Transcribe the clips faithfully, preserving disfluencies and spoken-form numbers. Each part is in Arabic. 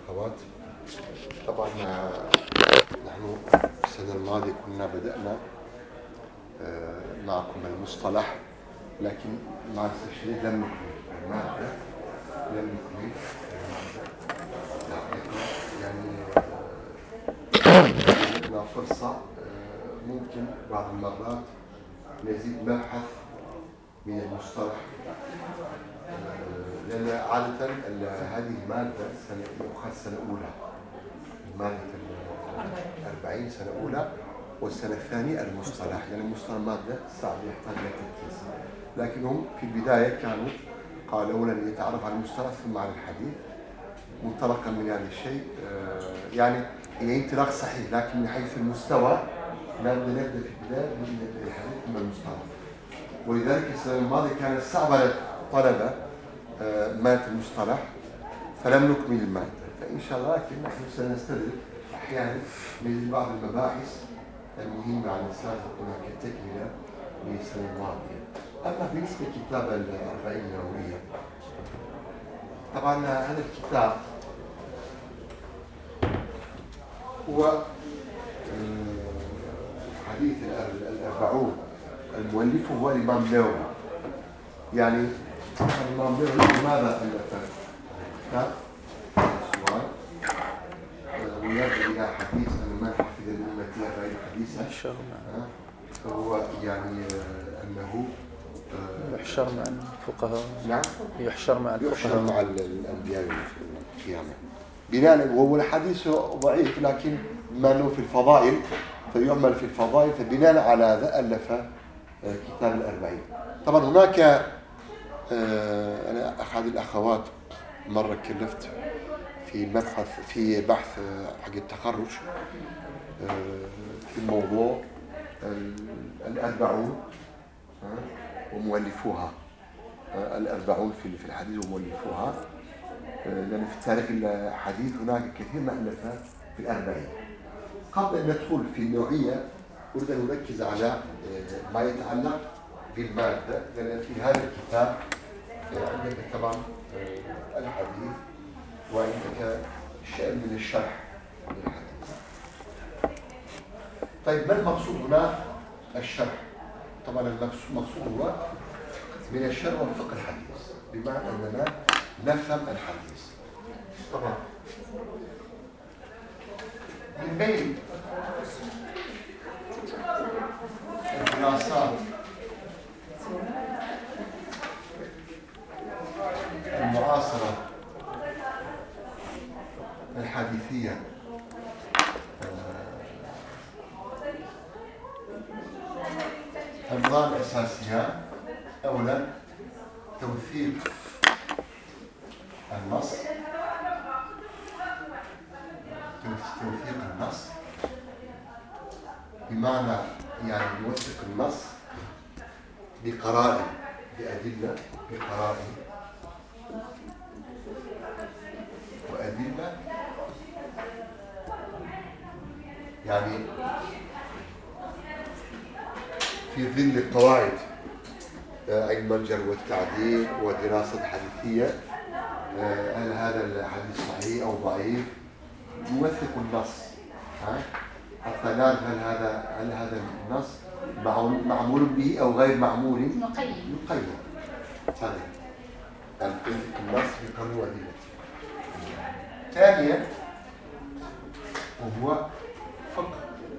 والأخوات، طبعا نحن السنة الماضية كنا بدأنا معكم المصطلح، لكن مع الأسف الشديد لم نكمل المادة لم نكمل يعني لنا فرصة ممكن بعض المرات نزيد مبحث من المصطلح، لأن عادة هذه المادة سنة يؤخذ سنة أولى، المادة الأربعين سنة أولى، والسنة الثانية المصطلح، يعني المصطلح مادة صعب يحتاج إلى تركيز، لكنهم في البداية كانوا قالوا لن يتعرف على المصطلح ثم على الحديث. منطلقا من هذا الشيء يعني هي انطلاق صحيح، لكن من حيث المستوى لابد نبدأ في البداية من الحديث ثم المصطلح، ولذلك السنة الماضية كانت صعبة على الطلبة مادة المصطلح فلم نكمل المادة، فإن شاء الله لكن نحن سنستدرك أحيانا من بعض المباحث المهمة عن الإسلام تكون كتكملة للسنة الماضية. أما بالنسبة لكتاب الأربعين النووية، طبعا هذا الكتاب هو حديث الأربعون، المؤلف هو الإمام النووي. يعني الإمام النووي لماذا ألف كتاب؟ السؤال ويرجع إلى حديث أن من حفظ الأمة أربعين حديثا، فهو يعني أنه يحشر مع الفقهاء. نعم يحشر مع الفقهاء يحشر مع الأنبياء في القيامة. بناء وهو الحديث ضعيف لكن ما له في الفضائل فيعمل في الفضائل، فبناء على هذا ألف كتاب الأربعين. طبعا هناك أنا أحد الأخوات مرة كلفت في مبحث في بحث حق التخرج في الموضوع الأربعون ومؤلفوها، الأربعون في الحديث ومؤلفوها، لأن في التاريخ الحديث هناك كثير ما ألف في الأربعين. قبل أن ندخل في النوعية أريد أن نركز على ما يتعلق بالمادة، لأن في هذا الكتاب عندك طبعا الحديث وعندك شيء من الشرح للحديث. طيب ما المقصود هنا؟ الشرح. طبعا المقصود هو من الشرح والفقه الحديث، بمعنى أننا نفهم الحديث. طبعا من بين الدراسات المعاصرة الحديثية أمران أساسية. أولا توثيق النص، توثيق النص بمعنى يعني يوثق النص بقرائن، بأدلة، بقرائن وأدلة، يعني في ظل القواعد علم الجرح والتعديل ودراسة حديثية، هل هذا الحديث صحيح أو ضعيف، يوثق النص حتى نعرف هل هذا هل هذا النص معمول به أو غير معمول، مقيد مقيد هذا يعني توثق النص بقرائن وأدلة. ثانيا وهو فقه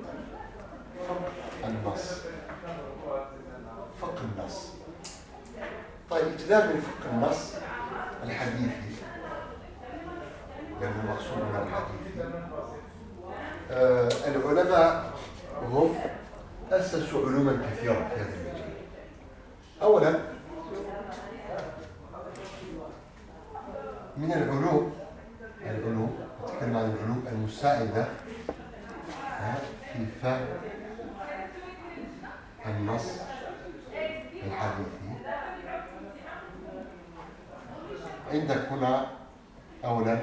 فقه النص، فقه النص. طيب ابتداء من فقه النص الحديثي، لأنه مقصود من الحديثي، آه العلماء هم أسسوا علوما كثيرة في هذا المجال. أولا من العلوم العلوم نتكلم عن العلوم المساعدة في فهم النص الحديثي. عندك هنا أولا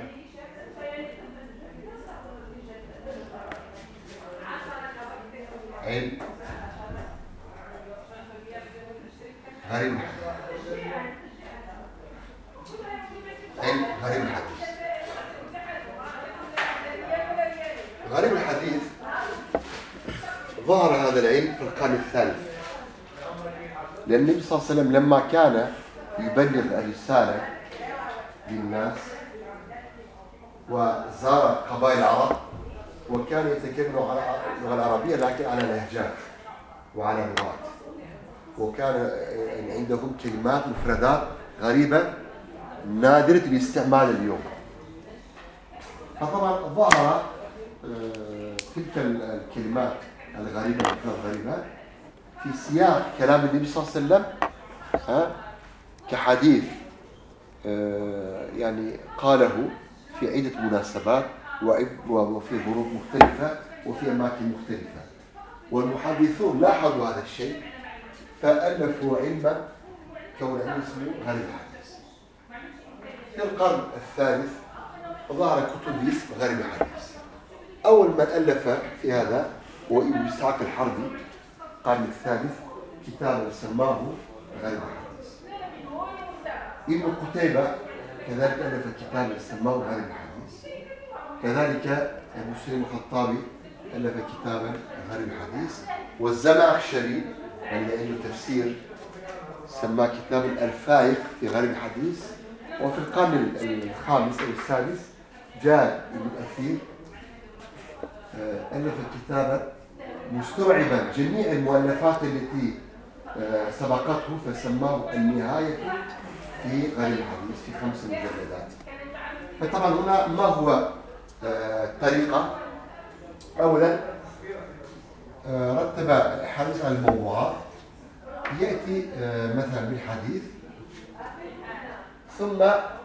علم غريب الحديث، علم غريب الحديث غريب الحديث ظهر هذا العلم في القرن الثالث، لأن النبي صلى الله عليه وسلم لما كان يبلغ الرسالة للناس وزار قبائل العرب وكان يتكلم على اللغة العربية لكن على لهجات وعلى لغات، وكان عندهم كلمات مفردات غريبة نادرة الاستعمال اليوم. فطبعا ظهر تلك الكلمات الغريبة الغريبة في سياق كلام النبي صلى الله عليه وسلم كحديث يعني قاله في عدة مناسبات وفي ظروف مختلفة وفي أماكن مختلفة، والمحدثون لاحظوا هذا الشيء فألفوا علما كون اسمه غريب الحديث. في القرن الثالث ظهر كتب باسم غريب الحديث. أول من ألف في هذا هو ابن إسحاق الحربي القرن الثالث كتابا سماه غريب الحديث. ابن قتيبة كذلك ألف كتابا سماه غريب الحديث. كذلك مسلم الخطابي ألف كتابا غريب الحديث. والزمخشري اللي عنده تفسير سماه كتاب الفائق في غريب الحديث. وفي القرن الخامس أو السادس جاء ابن الأثير ألف كتابا مستوعبا جميع المؤلفات التي سبقته فسماه النهاية في غريب الحديث في خمس مجلدات. فطبعا هنا ما هو الطريقة؟ أولا رتب الحديث على الموضوعات، يأتي مثلا بالحديث ثم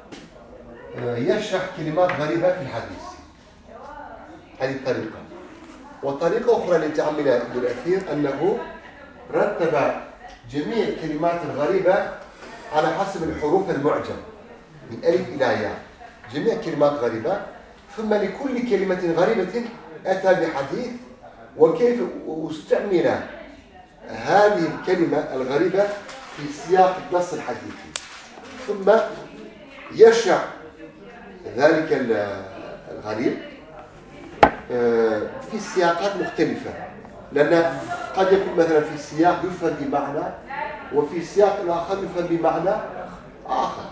يشرح كلمات غريبة في الحديث. هذه الطريقة. وطريقة أخرى التي عملها ابن الأثير أنه رتب جميع الكلمات الغريبة على حسب الحروف المعجم من ألف إلى ياء، جميع كلمات غريبة، ثم لكل كلمة غريبة أتى بحديث وكيف استعمل هذه الكلمة الغريبة في سياق النص الحديثي، ثم يشرح ذلك الغريب في سياقات مختلفة، لأن قد يكون مثلا في سياق يفهم بمعنى وفي سياق آخر يفهم بمعنى آخر.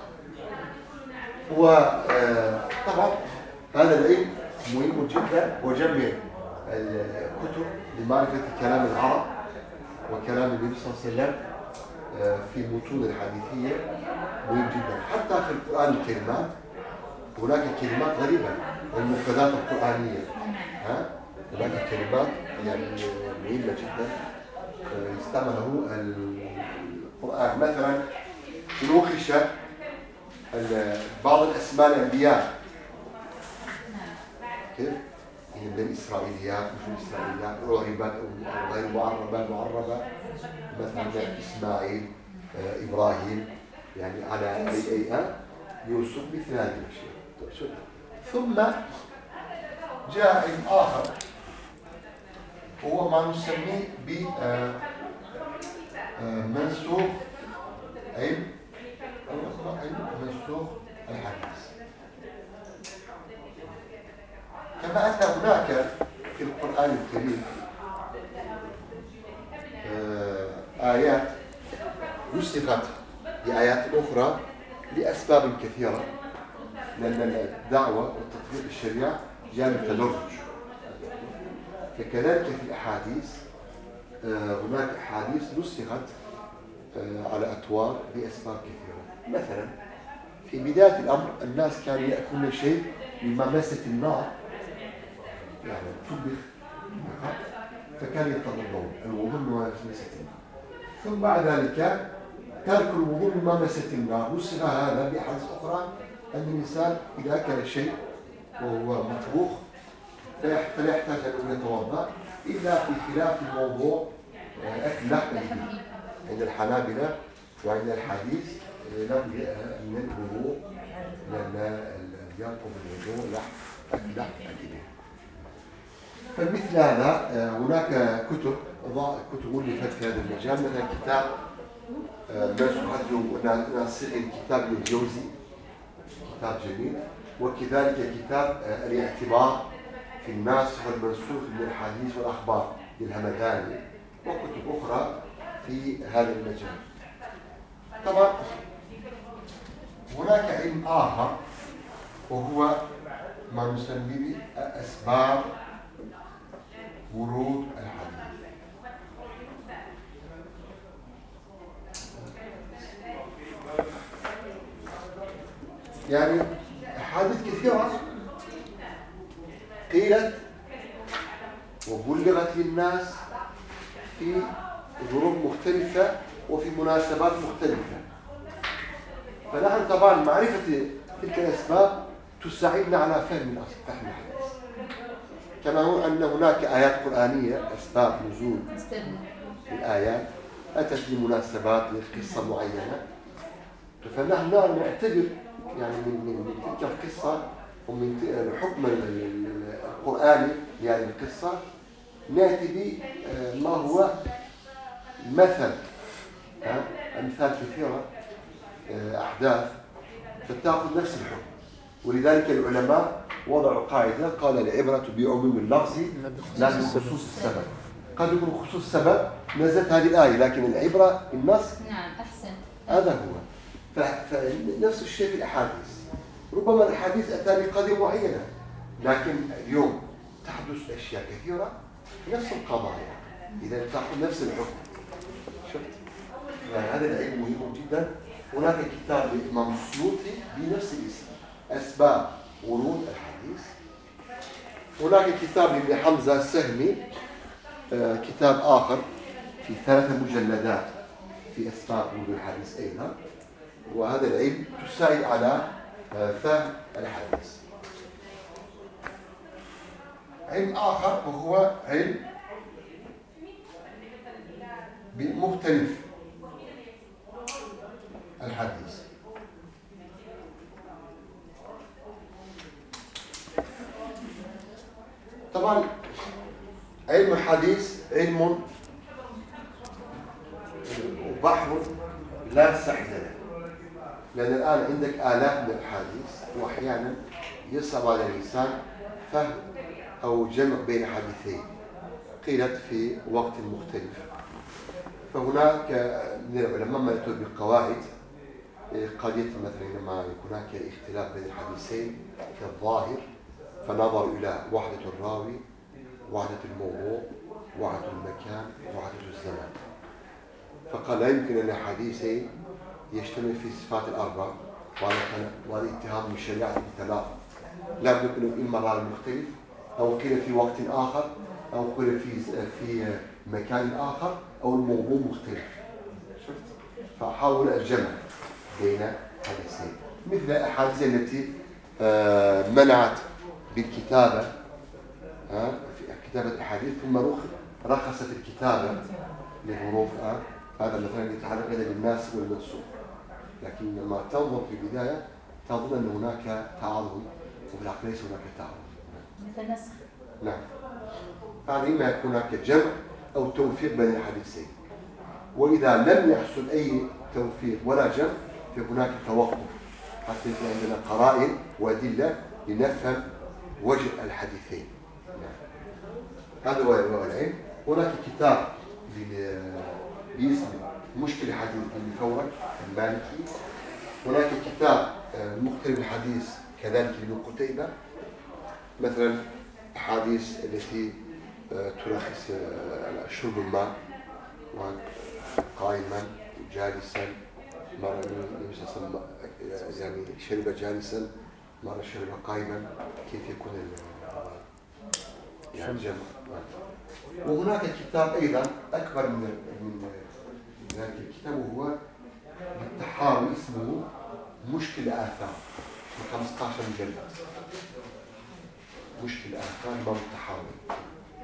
وطبعا هذا العلم مهم جدا، وجمع الكتب لمعرفة كلام العرب وكلام النبي صلى الله عليه وسلم في المتون الحديثية مهم جدا. حتى في القرآن الكريمات هناك كلمات غريبة، المفردات القرآنية ها هناك كلمات يعني مهمة جدا يستعمله القرآن. مثلا نوخش بعض الأسماء الأنبياء كيف؟ من الإسرائيليات مش الإسرائيليات رهبات أو غير معربة معربة، مثلا إسماعيل إبراهيم يعني على أي أي يوسف مثل هذه الأشياء. ثم جاء علم آخر هو ما نسميه بمنسوخ علم علم منسوخ الحديث. كما أن هناك في القرآن الكريم آيات نسخت بآيات أخرى لأسباب كثيرة، لأن الدعوة وتطبيق الشريعة جاء بالتدرج. فكذلك في الأحاديث هناك أحاديث نسخت على أطوار بأسباب كثيرة. مثلا في بداية الأمر الناس كانوا يأكلون شيء مما مست النار يعني طبخ فكان يتضررون الوضوء مما مست النار، ثم بعد ذلك ترك الوضوء مما مست النار نسخ هذا بأحاديث أخرى أن الإنسان إذا أكل شيء وهو مطبوخ فلا يحتاج أن يتوضأ إلا في خلاف الموضوع أكل لحم الإبل عند الحنابلة وعند الحديث لم من الوضوء لأن ينقض الوضوء لحم أكل لحم الإبل. فمثل هذا هناك كتب كتب ألفت في هذا المجال، مثلا كتاب ناسخ الكتاب الجوزي كتاب جميل، وكذلك كتاب الاعتبار في الناسخ والمنسوخ من الحديث والأخبار للهمداني، وكتب أخرى في هذا المجال. طبعا هناك علم آخر وهو ما نسميه أسباب ورود الحديث. يعني أحاديث كثيرة قيلت وبلغت للناس في ظروف مختلفة وفي مناسبات مختلفة، فنحن طبعا معرفة تلك الأسباب تساعدنا على فهم فهم الحديث، كما هو أن هناك آيات قرآنية أسباب نزول الآيات أتت لمناسبات لقصة معينة، فنحن نعتبر يعني من من تلك القصة ومن الحكم القرآني لهذه القصة نأتي بما هو مثل، أمثال كثيرة أحداث فتأخذ نفس الحكم. ولذلك العلماء وضعوا قاعدة قال العبرة بعموم اللفظ لا بخصوص السبب. قد يكون خصوص السبب نزلت هذه الآية، لكن العبرة النص. نعم أحسن. هذا هو. فنفس الشيء في الأحاديث، ربما الأحاديث أتى لقضية معينة، لكن اليوم تحدث أشياء كثيرة في نفس القضايا، إذا تأخذ نفس الحكم. شفت؟ هذا العلم مهم جدا. هناك كتاب للإمام السيوطي بنفس الاسم أسباب ورود الحديث. هناك كتاب لابن حمزة السهمي آه كتاب آخر في ثلاثة مجلدات في أسباب ورود الحديث أيضا، وهذا العلم تساعد على آه فهم الحديث. علم آخر وهو علم بمختلف الحديث. طبعا علم الحديث علم وبحر لا ساحل له، لأن الآن عندك آلاف من الحديث، وأحيانا يصعب على الإنسان فهم أو جمع بين حديثين قيلت في وقت مختلف. فهناك من العلماء ما يأتوا بالقواعد قضية مثلا لما يكون هناك اختلاف بين الحديثين في الظاهر، فنظر إلى وحدة الراوي، وحدة الموضوع، وحدة المكان، وحدة الزمان، فقال لا يمكن أن الحديثين يجتمع في صفات الأربع، وهذا اتهام من الشريعة بالتلاعب. لا بد أن إما راوي مختلف، أو قيل في وقت آخر، أو قيل في في مكان آخر، أو الموضوع مختلف. شفت؟ فحاول الجمع بين حديثين، مثل الأحاديث التي منعت بالكتابة في كتابة الحديث ثم رخصت الكتابة لظروف، هذا مثلا يتعلق بالناس والمنسوخ، لكن لما تنظر في البداية تظن أن هناك تعارض، وفي الحقيقة ليس هناك تعارض. مثل نسخ. نعم. فهذا إما يكون هناك جمع أو توفيق بين الحديثين، وإذا لم يحصل أي توفيق ولا جمع فهناك توقف حتى يكون عندنا قرائن وأدلة لنفهم وجه الحديثين. نعم. هذا هو العلم. هناك كتاب باسم مشكل الحديث لفورك المالكي. هناك كتاب مختلف الحديث كذلك لابن قتيبة، مثلا أحاديث التي تلخص شرب الماء قائما جالسا، مرة يعني شرب جالسا، مرة شرب قائما، كيف يكون يعني الجمع. وهناك كتاب أيضا أكبر من من ذلك الكتاب، وهو التحاوي اسمه مشكل الآثار في خمسة عشر مجلد. مشكل الآثار باب التحاوي.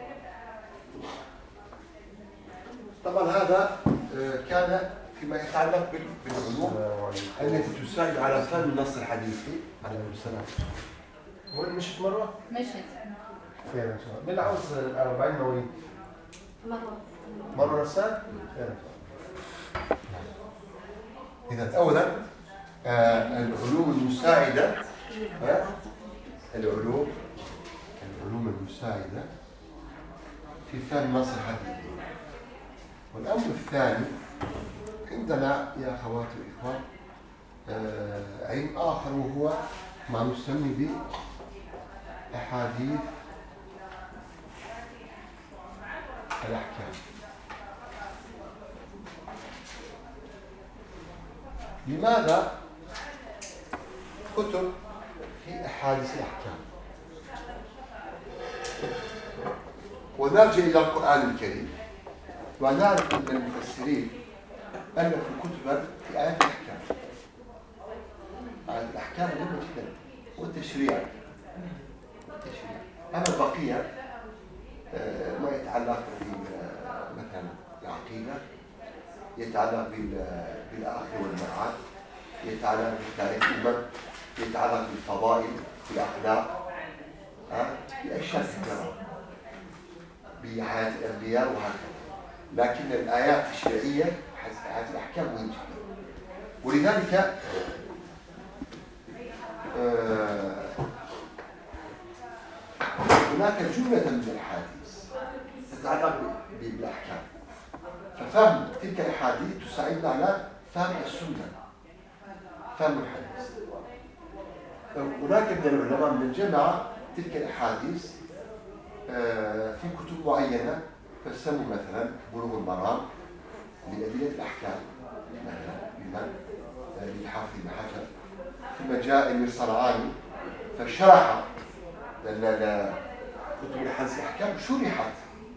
طبعا هذا كان فيما يتعلق بالعلوم التي تساعد على فهم النص الحديثي. على السلام. وين مشيت مرة؟ مشيت. خير إن شاء الله. مين عاوز أربعين مواليد؟ مرة. مرة نفسها؟ خير إن شاء الله. إذا أولا آه العلوم المساعدة، آه العلوم العلوم المساعدة في فهم نص الحديث. والأمر الثاني عندنا يا أخواتي وإخوان آه علم آخر وهو ما نسمي بأحاديث الأحكام. لماذا كتب في أحاديث الأحكام؟ ونرجع إلى القرآن الكريم ونعرف من المفسرين ألفوا كتبا في آيات الأحكام. آيات الأحكام مهمة جدا والتشريع. التشريع. أما البقية ما يتعلق مثلا العقيدة، يتعلق بالآخرة والمعاد، يتعلق بالتاريخ الأمم، يتعلق بالفضائل، بالأخلاق، بأشياء كثيرة، بحياة الأنبياء وهكذا. لكن الآيات الشرعية آيات الأحكام مهمة جدا. ولذلك آه هناك جملة من الأحاديث تتعلق بالأحكام، ففهم تلك الأحاديث تساعدنا على فهم السنة، فهم الحديث. هناك من العلماء من جمع تلك الأحاديث في كتب معينة، فسموا مثلا بلوغ المرام لأدلة الأحكام مثلا للحافظ ابن حجر، ثم جاء ابن الصنعاني فشرح كتب الحديث الأحكام، شرحت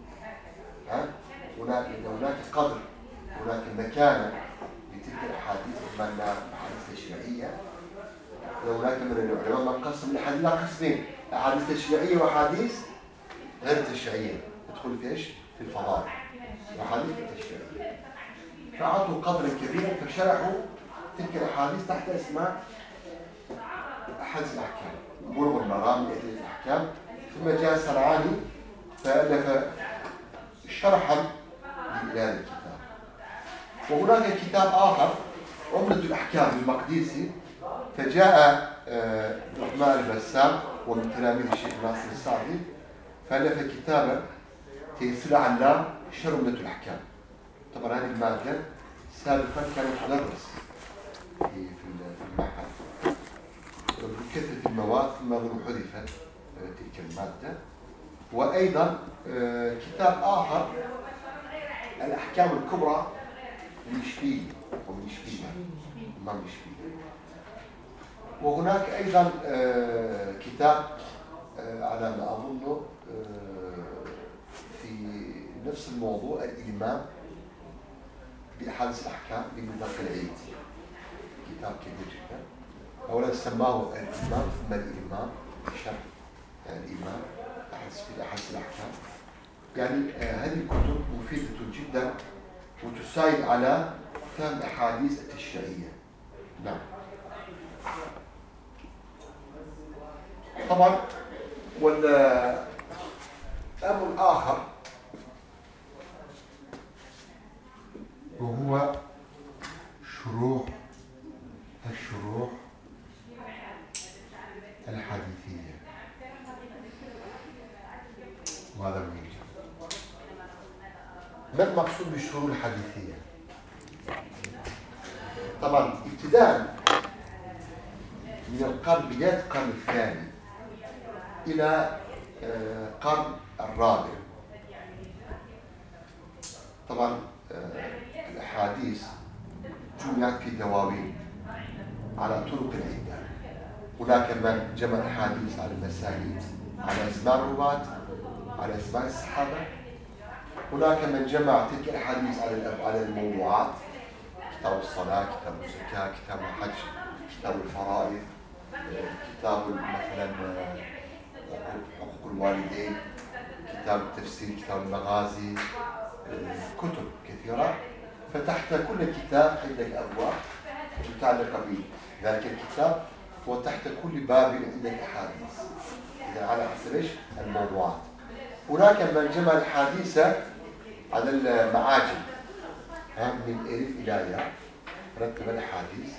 هناك هناك قدر، هناك مكانة لتلك الأحاديث بما أنها أحاديث تشريعية. هناك من العلماء من قسم الأحاديث إلى قسمين: أحاديث تشريعية وأحاديث غير تشريعية، تدخل في إيش؟ في الفضائل. الأحاديث التشريعية فأعطوا قدرا كبيرا فشرحوا تلك الأحاديث تحت اسماء أحاديث الأحكام، بلوغ المرام لأدلة الأحكام. ثم جاء الصنعاني فألف شرحا لهذا الكتاب. وهناك كتاب آخر عمدة الأحكام للمقدسي، فجاء الرحمن البسام ومن تلاميذ الشيخ ناصر السعدي فألف كتابا تيسير علام شرح عمدة الأحكام. طبعا هذه المادة سابقا كانت تدرس في المعهد بكثرة المواد، ثم حذفت تلك المادة. وأيضا كتاب آخر الأحكام الكبرى للإشبيلي ومن الإمام الإشبيلي. وهناك أيضا كتاب على ما أظنه في نفس الموضوع، الإمام بأحاديث الأحكام لابن دقيق العيد، كتاب كبير جدا. أولا سماه الإمام ثم الإمام شرح الإمام في أحاديث الأحكام. يعني هذه الكتب مفيدة جدا وتساعد على فهم أحاديث التشريعية. نعم. طبعا والأمر الآخر وهو شروح الشروح الحديثية، وهذا مهم جدا. ما المقصود بالشروح الحديثية؟ طبعا ابتداء من القرن بداية القرن الثاني إلى القرن الرابع، طبعا الأحاديث جمعت في دواوين على طرق عدة. هناك من جمع الأحاديث على المسانيد، على أسماء الرواة، على أسماء الصحابة. هناك من جمع تلك الأحاديث على على الموضوعات: كتاب الصلاة، كتاب الزكاة، كتاب الحج، كتاب الفرائض، كتاب مثلا حقوق الوالدين، كتاب التفسير، كتاب المغازي، كتب كثيرة. فتحت كل كتاب عندك أبواب متعلقة بذلك الكتاب، وتحت كل باب عندك أحاديث، إذا على حسب إيش الموضوعات. هناك من جمع الحديث على المعاجم من ألف إلى ياء، رتب الأحاديث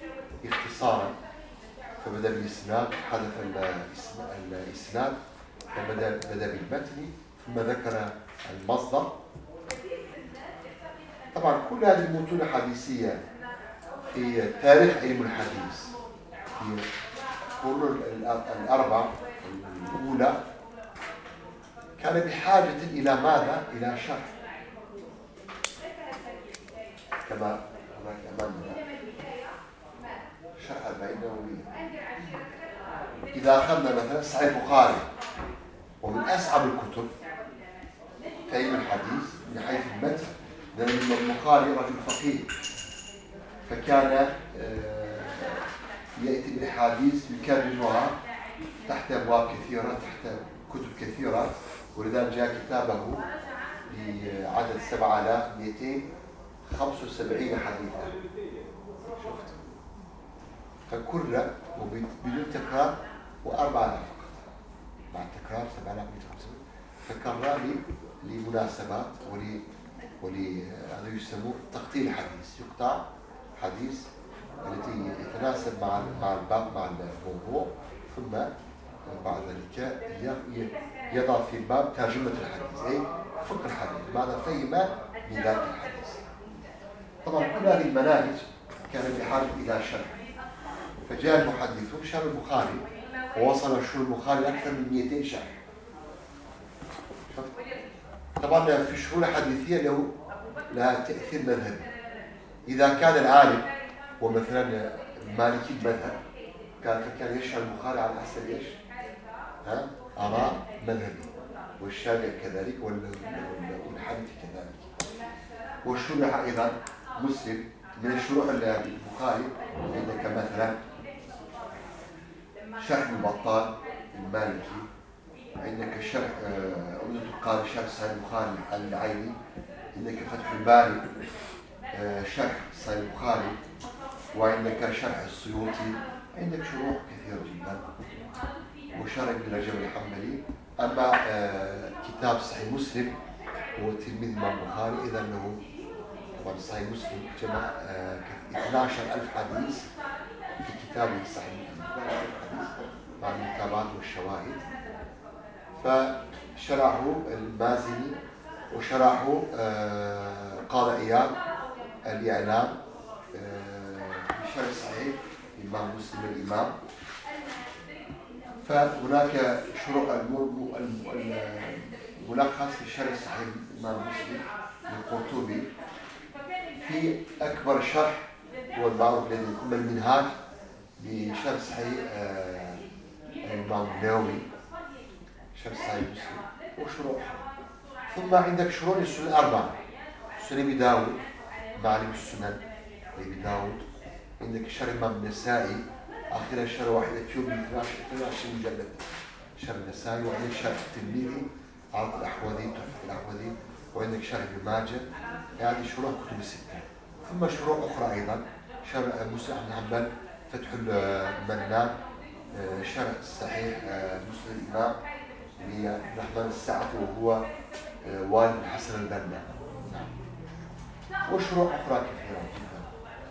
اختصارا، فبدأ بالإسناد، حذف الإسناد، فبدأ بدأ بالمتن ثم ذكر المصدر. طبعا كل هذه المتون الحديثية في تاريخ علم الحديث في القرون الأربع الأولى كان بحاجة إلى ماذا؟ إلى شرح، كما هناك أمامنا شرح أربعين نووية. إذا أخذنا مثلا صحيح البخاري ومن أصعب الكتب في علم الحديث من حيث المتن، لأن البخاري رجل فقيه فكان يأتي بالأحاديث يكررها تحت أبواب كثيرة تحت كتب كثيرة، ولذلك جاء كتابه بعدد سبعة آلاف ومئتين وخمسة وسبعين حديثا. شفت؟ فكرر بدون تكرار وأربعة آلاف فقط، مع التكرار سبعة آلاف ومئتين وخمسة وسبعين. فكرر لمناسبات ولي ولي هذا يسموه تقطيع الحديث، يقطع حديث التي يتناسب مع مع الباب مع الموضوع، ثم بعد ذلك يضع في الباب ترجمة الحديث أي فقه الحديث، ماذا فهم من ذلك الحديث. طبعا كل هذه المناهج كانت بحاجة إلى شرح، فجاء المحدثون شرح البخاري ووصل شرح البخاري أكثر من مئتين شرح. طبعا في الشروح الحديثية له لها تأثير مذهبي. إذا كان العالم ومثلا مالكي المذهب كان فكان يشرح البخاري على حسب ايش؟ ها؟ آراء مذهبي، والشافعي كذلك والحنفي كذلك. والشروح أيضا مسلم من الشروح البخاري عندك مثلا شرح البطال المالكي، عندك شرح عمدة القاري شرح صحيح البخاري العيني، عندك فتح الباري شرح صحيح البخاري، وعندك شرح السيوطي، عندك شروح كثيرة جدا، وشرح ابن رجب الحنبلي. أما كتاب صحيح مسلم هو تلميذ الإمام البخاري، إذا أنه طبعا صحيح مسلم جمع اثني عشر ألف حديث في كتابه صحيح مسلم، اثني عشر ألف حديث مع المتابعات والشواهد. فشرحه المازني وشرحه قاضي إياد الإعلام بشرح صحيح الإمام مسلم الإمام. فهناك شروح الملخص في شرح صحيح الإمام مسلم للقرطبي في أكبر شرح هو المعروف الذي يكون المنهاج بشرح صحيح الإمام النووي شرح صحيح مسلم وشروح. ثم عندك شروح السنن الأربعة، سنن أبي داود معالم السنن لأبي داود، عندك شرح الإمام النسائي آخر شرح واحد أتيوبي اثني عشر مجلد شرح النسائي، وعندك شرح الترمذي عرض الأحوذي تحفة الأحوذي، وعندك شرح ابن ماجه. يعني شروح كتب الستة. ثم شروح أخرى أيضا شرح مسلم بن حنبل فتح المنان، شرح صحيح مسلم الإمام للرحمن السعدي وهو والد الحسن البنا. نعم. وشروح أخرى كثيرة جدا.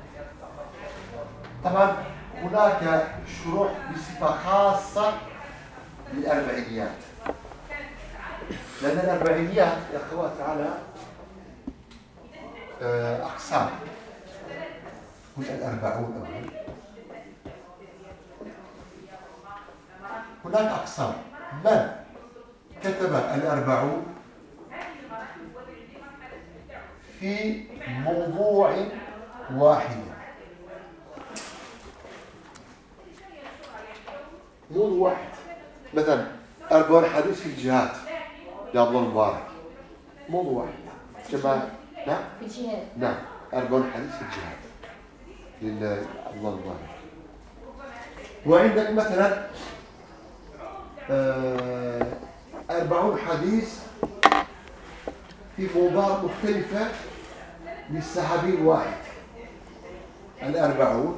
طبعا هناك شروح بصفة خاصة للأربعينيات، لأن الأربعينيات يا أخوات على أقسام. هنا الأربعون أولا، هناك أقسام. من كتب الأربعون في موضوع واحد، موضوع واحد، مثلا أربعون حديث في الجهاد لعبد الله المبارك، موضوع واحد. جماعة نعم في الجهاد، نعم أربعون حديث في الجهاد لله الله المبارك. وعندك مثلا أربعون حديث في موضوعات مختلفة للصحابي الواحد. الأربعون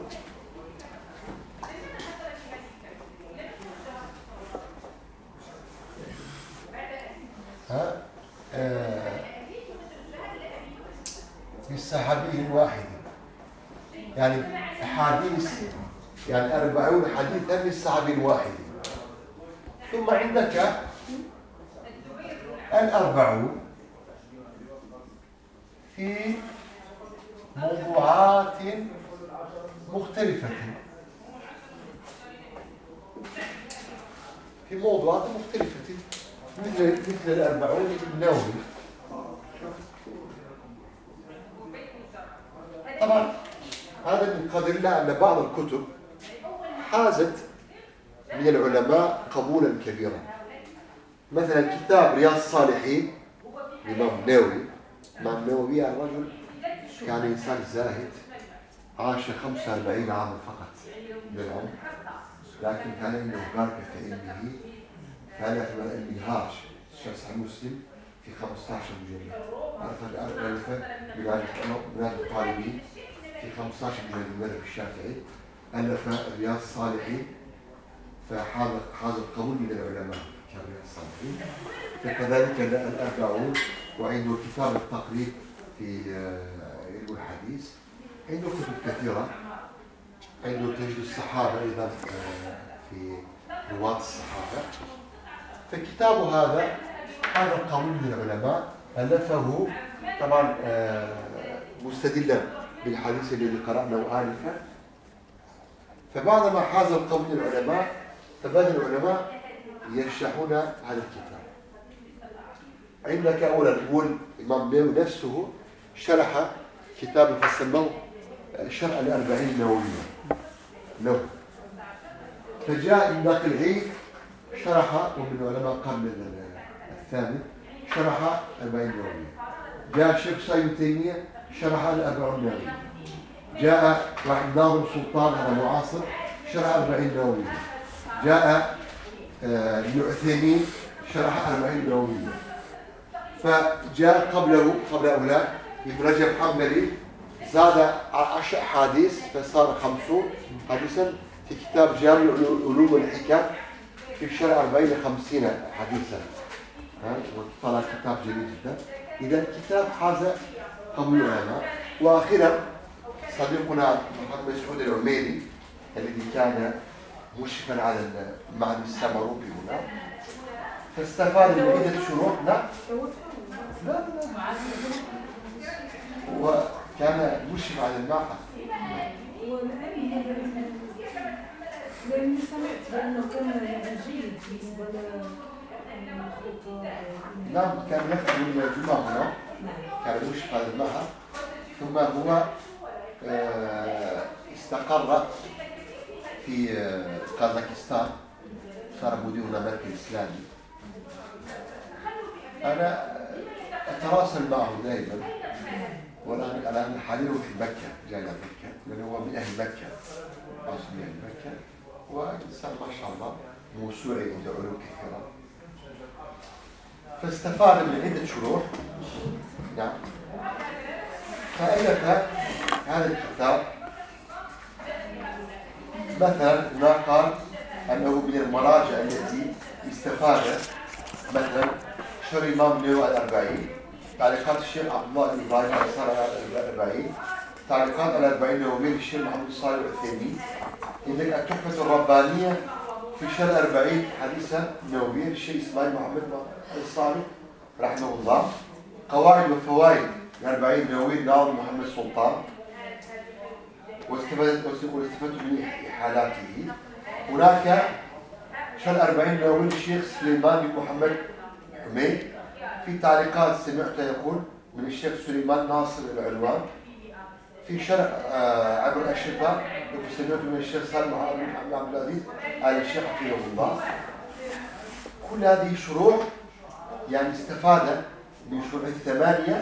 ها آه للصحابي الواحد، يعني أحاديث يعني أربعون حديثا للصحابي الواحد. ثم عندك الأربعون في موضوعات مختلفة في موضوعات مختلفة مثل مثل الأربعون النووي. طبعا هذا من قدر الله أن بعض الكتب حازت من العلماء قبولا كبيرا. مثلا كتاب رياض الصالحين للإمام النووي. الإمام النووي الرجل كان إنسان زاهد، عاش خمسة وأربعين عاما فقط من العمر، لكن كان عنده بركة في علمه، كان في الانهاج صحيح مسلم في خمسة عشر مجلد، ألف منهاج الطالبين في خمسة عشر مجلد المذهب الشافعي، ألف رياض الصالحين، فحاز القبول من العلماء كرياض الصالحين. فكذلك الأربعون، وعنده كتاب التقريب في علم الحديث، عنده كتب كثيرة، عنده تجد الصحابة أيضا في رواة الصحابة. فكتابه هذا هذا القول من العلماء ألفه طبعا مستدلا بالحديث الذي قرأناه آنفا. فبعدما حاز القول من العلماء فبدأ العلماء يشرحون هذا الكتاب. عندك أولا يقول الإمام النووي نفسه شرح كتاب فسموه شرح الأربعين النووية له. فجاء ابن دقيق العيد شرح، ومن علماء القرن الثامن شرح الأربعين النووية. جاء الشيخ ابن تيمية شرح الأربعين النووية. جاء واحد ناظم سلطان على معاصر شرح الأربعين النووية. جاء ابن عثيمين شرح الأربعين النووية. فجاء قبله قبل أولاد ابن رجب حنبلي زاد عشر أحاديث فصار خمسون حديثا في كتاب جامع علوم والحكم في شرح أربعين خمسين حديثا. وطلع كتاب جميل جدا. إذا الكتاب حاز قبول العلماء. وأخيرا صديقنا محمد مسعود العميري الذي كان مشرفا على المعهد السمروبي هنا، فاستفاد من عدة شروح. لا لا لا وكان مشرف على المعهد. لأني سمعت بأنه كان جيد بالنسبة نعم، كان يخرج من الجمعة هنا، كان مشرف على المعهد، ثم هو استقر في كازاخستان، صار مدير مركز إسلامي. أنا أتواصل معه دائما، والآن الآن حاليا في مكة، جاي من مكة، لأنه هو من أهل مكة، أصل من أهل مكة، وإنسان ما شاء الله موسوعي عنده علوم كثيرة. فاستفاد من عدة شروح. نعم. فألف هذا الكتاب. مثلا هنا قال أنه من المراجع التي استفاد مثلا شرح الإمام النووي الأربعين، تعليقات الشيخ عبد الله بن إبراهيم الأنصاري على الأربعين، تعليقات الأربعين النووي للشيخ محمد الصالح العثيمين. عندك التحفة الربانية في شرح الأربعين حديثا نووية للشيخ إسماعيل محمد الصالح رحمه الله. قواعد وفوائد الأربعين النووي لناظم محمد سلطان، واستفدت واستفدت من إحالاته. هناك شرح الأربعين النووي للشيخ سليمان بن محمد حميد. في تعليقات سمعت يقول من الشيخ سليمان ناصر العلوان. في شرح آه عبر الأشرطة سمعت من الشيخ سالم محمد عبد العزيز آل الشيخ حفظه الله. كل هذه شروح يعني استفاد من شروح الثمانية،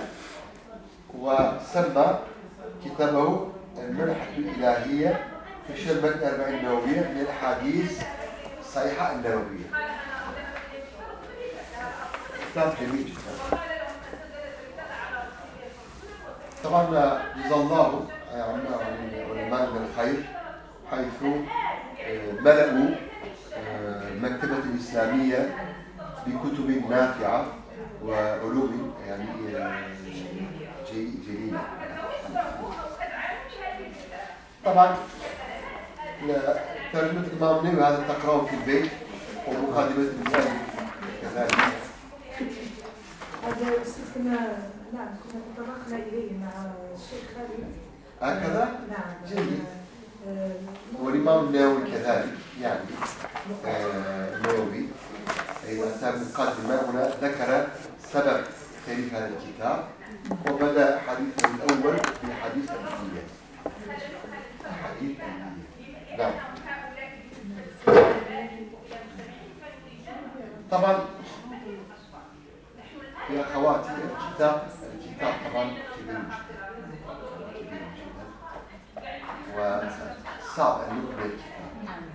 وسمى كتابه المنحة الإلهية في شرح الأربعين النووية من الأحاديث الصحيحة النووية. كتاب جميل جدا. طبعا جزا الله عنا علماء من الخير حيث ملأوا المكتبة الإسلامية بكتب نافعة وعلوم يعني جليلة. طبعا ترجمة الإمام النووي هذا تقرأه في البيت، ومقدمة الإسلام كذلك. كنا نعم كنا تطرقنا إليه مع الشيخ خالد. هكذا؟ نعم. جيد. آه، والإمام النووي كذلك يعني آه، النووي أيضا مقدمة هنا ذكر سبب تأليف هذا الكتاب وبدأ حديثه الأول في حديث الألفية. حديث الألفية. نعم. طبعا يا أخواتي الكتاب الكتاب طبعا كبير جدا كبير جدا وصعب أن يقبل الكتاب.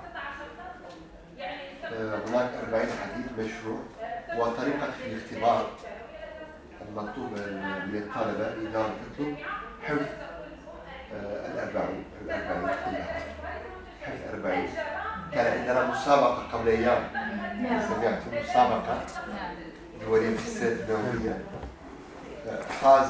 هناك أربعين حديث مشروع وطريقة الاختبار المطلوبة من الطلبة إذا تطلب حفظ الأربعين الأربعين كلها حفظ أربعين. كان عندنا مسابقة قبل أيام سمعت مسابقة دولية في السنة النووية فاز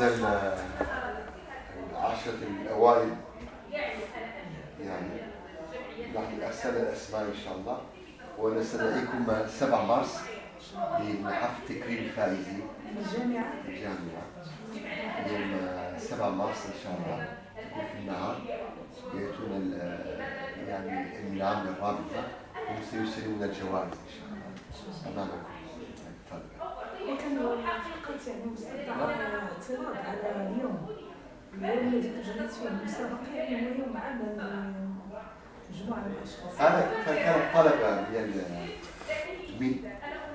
العشرة الأوائل يعني نحن أرسل الأسماء إن شاء الله ونستدعيكم سبعة مارس لحفل تكريم الفائزين الجامعة الجامعة يوم سبعة مارس إن شاء الله يكون في النهار يأتون يعني النعم الرابطة وسيسلمون الجوائز إن شاء الله أمامكم الطلبة. وكان فقط يعني مستطاع اعتراض على اليوم اليوم الذي أجريت فيه المسابقة يعني هو يوم عمل مجموعة من الأشخاص. أنا كان طلبة من من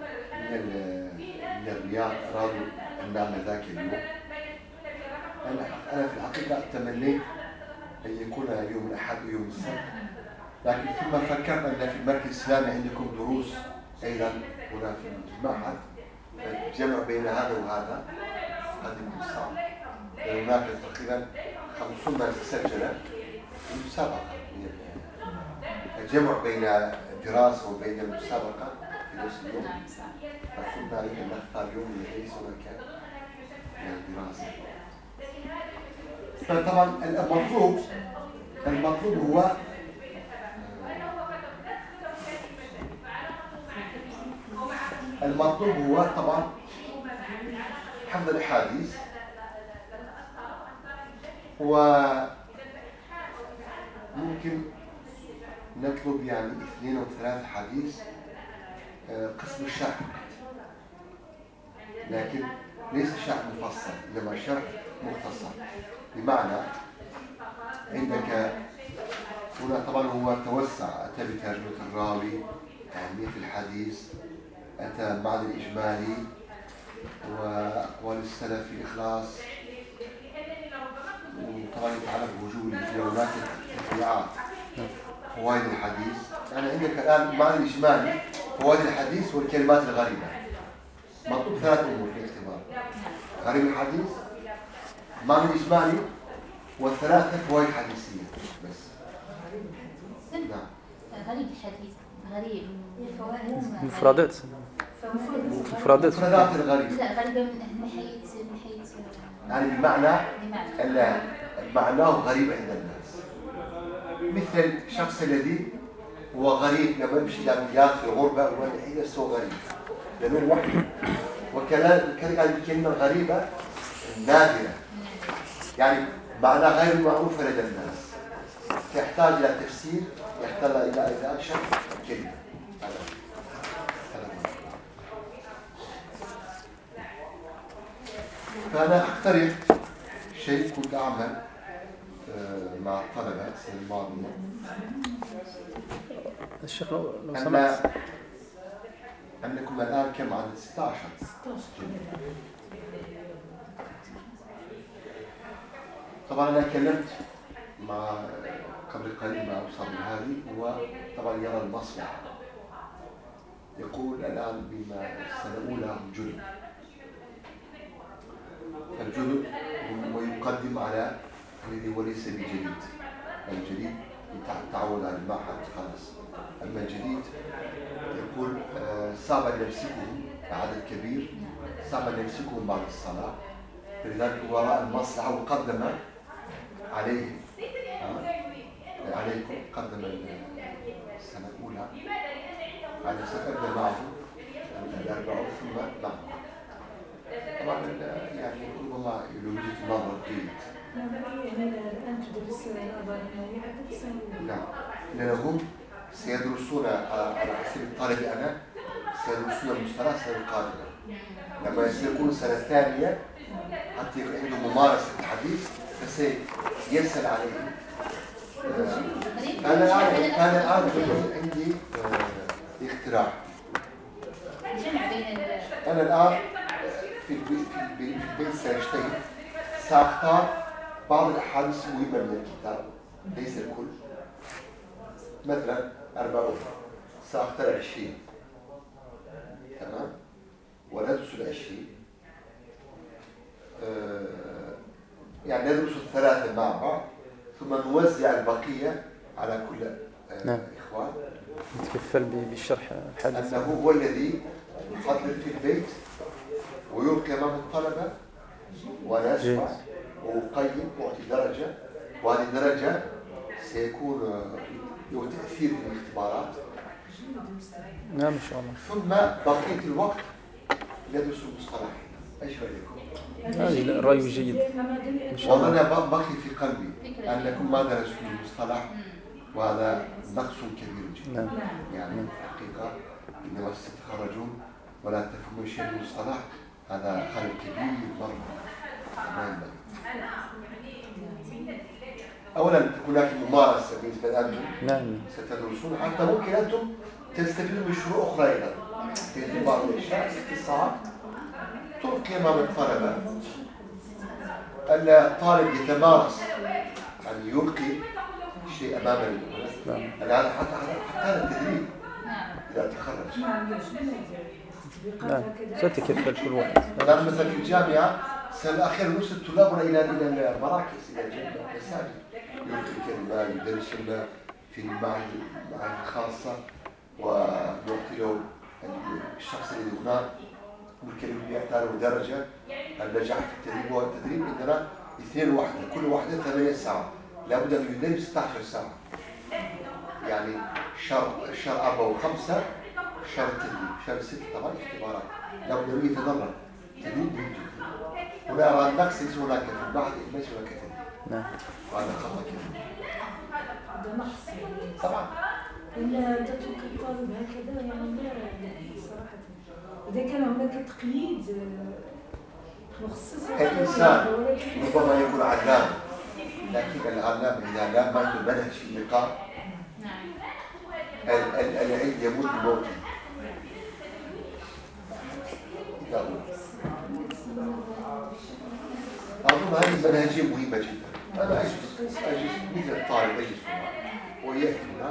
من الرياض أرادوا أن نعمل ذاك اليوم. أنا أنا في الحقيقة تمنيت أن يكون يوم الأحد ويوم السبت، لكن ثم فكرت أن في المركز الإسلامي عندكم دروس أيضا هنا في المعهد، فالجمع بين هذا وهذا قد يكون صعب. هناك تقريبا خمسون من سجل مسابقة، الجمع بين الدراسة وبين المسابقة في نفس اليوم، فكنا علينا أن نختار يوم ليس هناك الدراسة. فطبعا المطلوب المطلوب هو المطلوب هو طبعا حفظ الأحاديث وممكن نطلب يعني اثنين أو ثلاث حديث قسم الشرح، لكن ليس شرح مفصل إنما شرح مختصر. بمعنى عندك هنا طبعا هو توسع، أتى بترجمة الراوي، أهمية الحديث، أتى بعد الإجمالي وأقوال السلف في الإخلاص، وطبعا يتعلق بوجوب الجولات التفريعات، فوائد الحديث. يعني عندك الآن بعد الإجمالي فوائد الحديث والكلمات الغريبة. مطلوب ثلاث أمور في الاختبار: غريب الحديث، معنى الإجمالي، والثلاثة فوائد حديثية بس. نعم. غريب الحديث غريب مفردات مفردات مفردات الغريب. لا غريبة من حيث من حيث يعني بمعنى أن معناه غريب عند الناس، مثل الشخص الذي هو غريب لما يمشي إلى بلاد في الغربة وهي نفسه غريب لأنه وحده. وكذلك الكلمة الغريبة نادرة، يعني معنى غير معروف لدى الناس، تحتاج إلى تفسير، يحتاج إلى إذا شرح كلمة. فأنا أقترح شيء كنت أعمل مع الطلبة السنة الماضية. الشيخ لو أن سمحت أنكم الآن كم عدد؟ ستة عشر. طبعا أنا كلمت مع قبل قليل مع أستاذ الهادي، هو طبعا يرى المصلحة، يقول الآن بما السنة الأولى هم جدد، الجدد ويقدم على الذي هو ليس بجديد، الجديد يتعود على المعهد خلاص، أما الجديد يقول صعب أن يمسكهم عدد كبير، صعب أن يمسكهم بعد الصلاة، فلذلك هو رأى المصلحة وقدم عليه عليكم، قدم السنة الأولى على سنبدأ معه الأربعة ثم معه. طبعا أنه يعدد السنة. نعم، لأنهم سيدرسون على حسب الطالب أنا سيدرسون المصطلح السنة القادمة. لما يكون سنة ثانية حتى يكون عنده ممارسة الحديث فسيسهل عليه. أنا الآن أنا الآن عندي اقتراح. أنا الآن في البيت في البيت سأجتهد سأختار بعض الأحاديث المهمة من الكتاب ليس الكل. مثلا أربعون سأختار عشرين، تمام، وندرس العشرين. آه يعني ندرس الثلاثة مع بعض ثم نوزع البقية على كل آه نعم. إخوان. نتكفل بالشرح الحديث. أنه هو الذي يفضل في البيت ويلقي أمام الطلبة وأنا أسمع وأقيم وأعطي درجة، وهذه الدرجة سيكون له تأثير في الاختبارات. نعم إن شاء الله. ثم بقية الوقت ندرس المصطلح. إيش رأيكم؟ هذا رأي جيد. والله أنا بقي في قلبي أنكم ما درستم المصطلح وهذا نقص كبير جدا. نعم. يعني حقيقة إنما ستتخرجون ولا تفهمون شيء من المصطلح، هذا خلل كبير مرة ما ينبغي. أولا تكون هناك ممارسة بالنسبة لأنتم نعم. ستدرسون، حتى ممكن أنتم تستفيدون من شروط أخرى أيضا في بعض الأشياء اختصار تلقي أمام الطلبة. الطالب يتمارس أن يلقي شيء أمام الطلبة. هذا حتى حتى هذا التدريب إذا تخرج. نعم. ستكفل كل واحد. الآن مثلا في الجامعة السنة الأخيرة نرسل طلابنا إلى إلى المراكز إلى المساجد يلقي كلمة يدرس لنا في المعهد المعاهد الخاصة ويعطي له الشخص الذي هناك والكلمة يعطي له درجة النجاح في التدريب. والتدريب عندنا اثنين وحدة كل واحدة ثمانية ساعات، لابد أن يدرب ستة عشر ساعة. يعني شهر شهر أربعة وخمسة شهر التدريب، شهر ستة طبعا اختبارات، لابد أن يتدرب تدريب جدا. هنا أرى النقص ليس هناك في المعهد ليس هناك تدريب. نعم. وهذا خطأ كبير. هذا نقص يعني. طبعا. إلا تترك الطالب هكذا يعني لا يعني صراحة. إذا كان هناك تقييد مخصص. الإنسان ربما يكون علام، لكن العلام إذا لا ما عنده منهج في اللقاء العلم يموت بموته. أظن هذه المنهجية مهمة جدا. أنا أجلس أجلس مثل الطالب أجلس هنا ويأتي هنا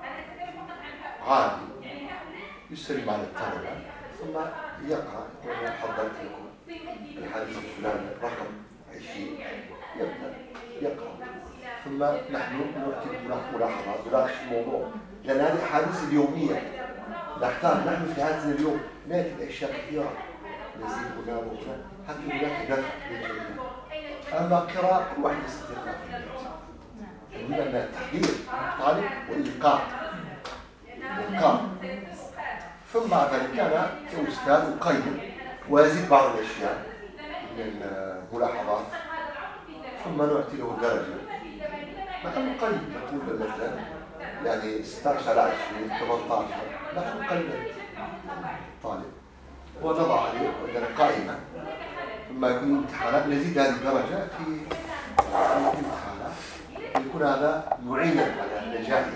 عادي يسلم على الطلبة ثم يقرأ يقول حضرت لكم الحديث الفلاني رقم عشرين، يبدأ يقرأ ثم نحن نرتب ملاحظات نناقش الموضوع، لأن هذه الأحاديث اليومية نحتاج نحن في هذا اليوم نأتي بأشياء كثيرة نزيد هنا وهنا حتى هناك دفع للجميع. أما قراءة كل واحد يستطيع في البيت. المهم أن تحضير الطالب والإلقاء. الإلقاء. ثم بعد ذلك أنا كأستاذ أقيم وأزيد بعض الأشياء من الملاحظات ثم نعطي له درجة. نحن نقيم نقول مثلا يعني ستة عشر على عشرين ثمانية عشر نحن نقيم الطالب ونضع عليه عندنا قائمة. ثم يكون امتحانات نزيد هذه الدرجة في الامتحانات يكون هذا معينا على نجاحه.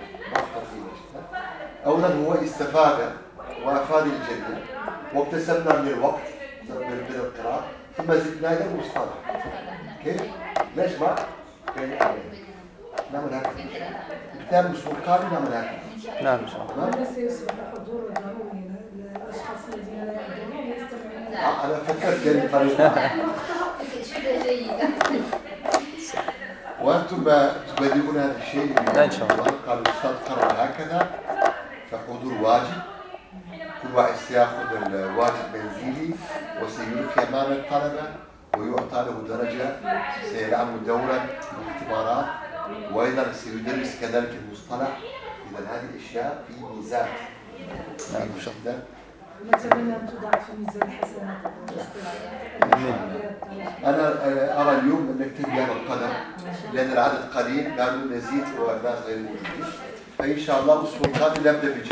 أولا هو استفاد وأفاد الجميع واكتسبنا من الوقت من القراءة ثم زدنا له المصطلح. كيف؟ نجمع بين الأمرين. نعمل هكذا. الكتاب الأسبوع القادم نعمل هكذا. نعم إن شاء الله. هذا سيصبح حضور ضروري للأشخاص الذين لا يقدرون يستمعون. أنا فكرت يعني طريقة. فكرة جيدة. وأنتم تبادرون هذا الشيء. إن شاء الله. قال الأستاذ قرر هكذا فحضور واجب. كل واحد سيأخذ الواجب منزلي وسيلقي أمام الطلبة ويعطى له درجة سيلعب دورا باختبارات وأيضا سيدرس كذلك المصطلح. إذا هذه الأشياء في ميزان. نعم جدا. نتمنى أن تضاعف في ميزان الحسنات. أنا أرى اليوم أنك ننتهي بهذا القدر لأن العدد قليل، قالوا نزيد والناس غير موجودين. فإن شاء الله الأسبوع القادم نبدأ بالجديد.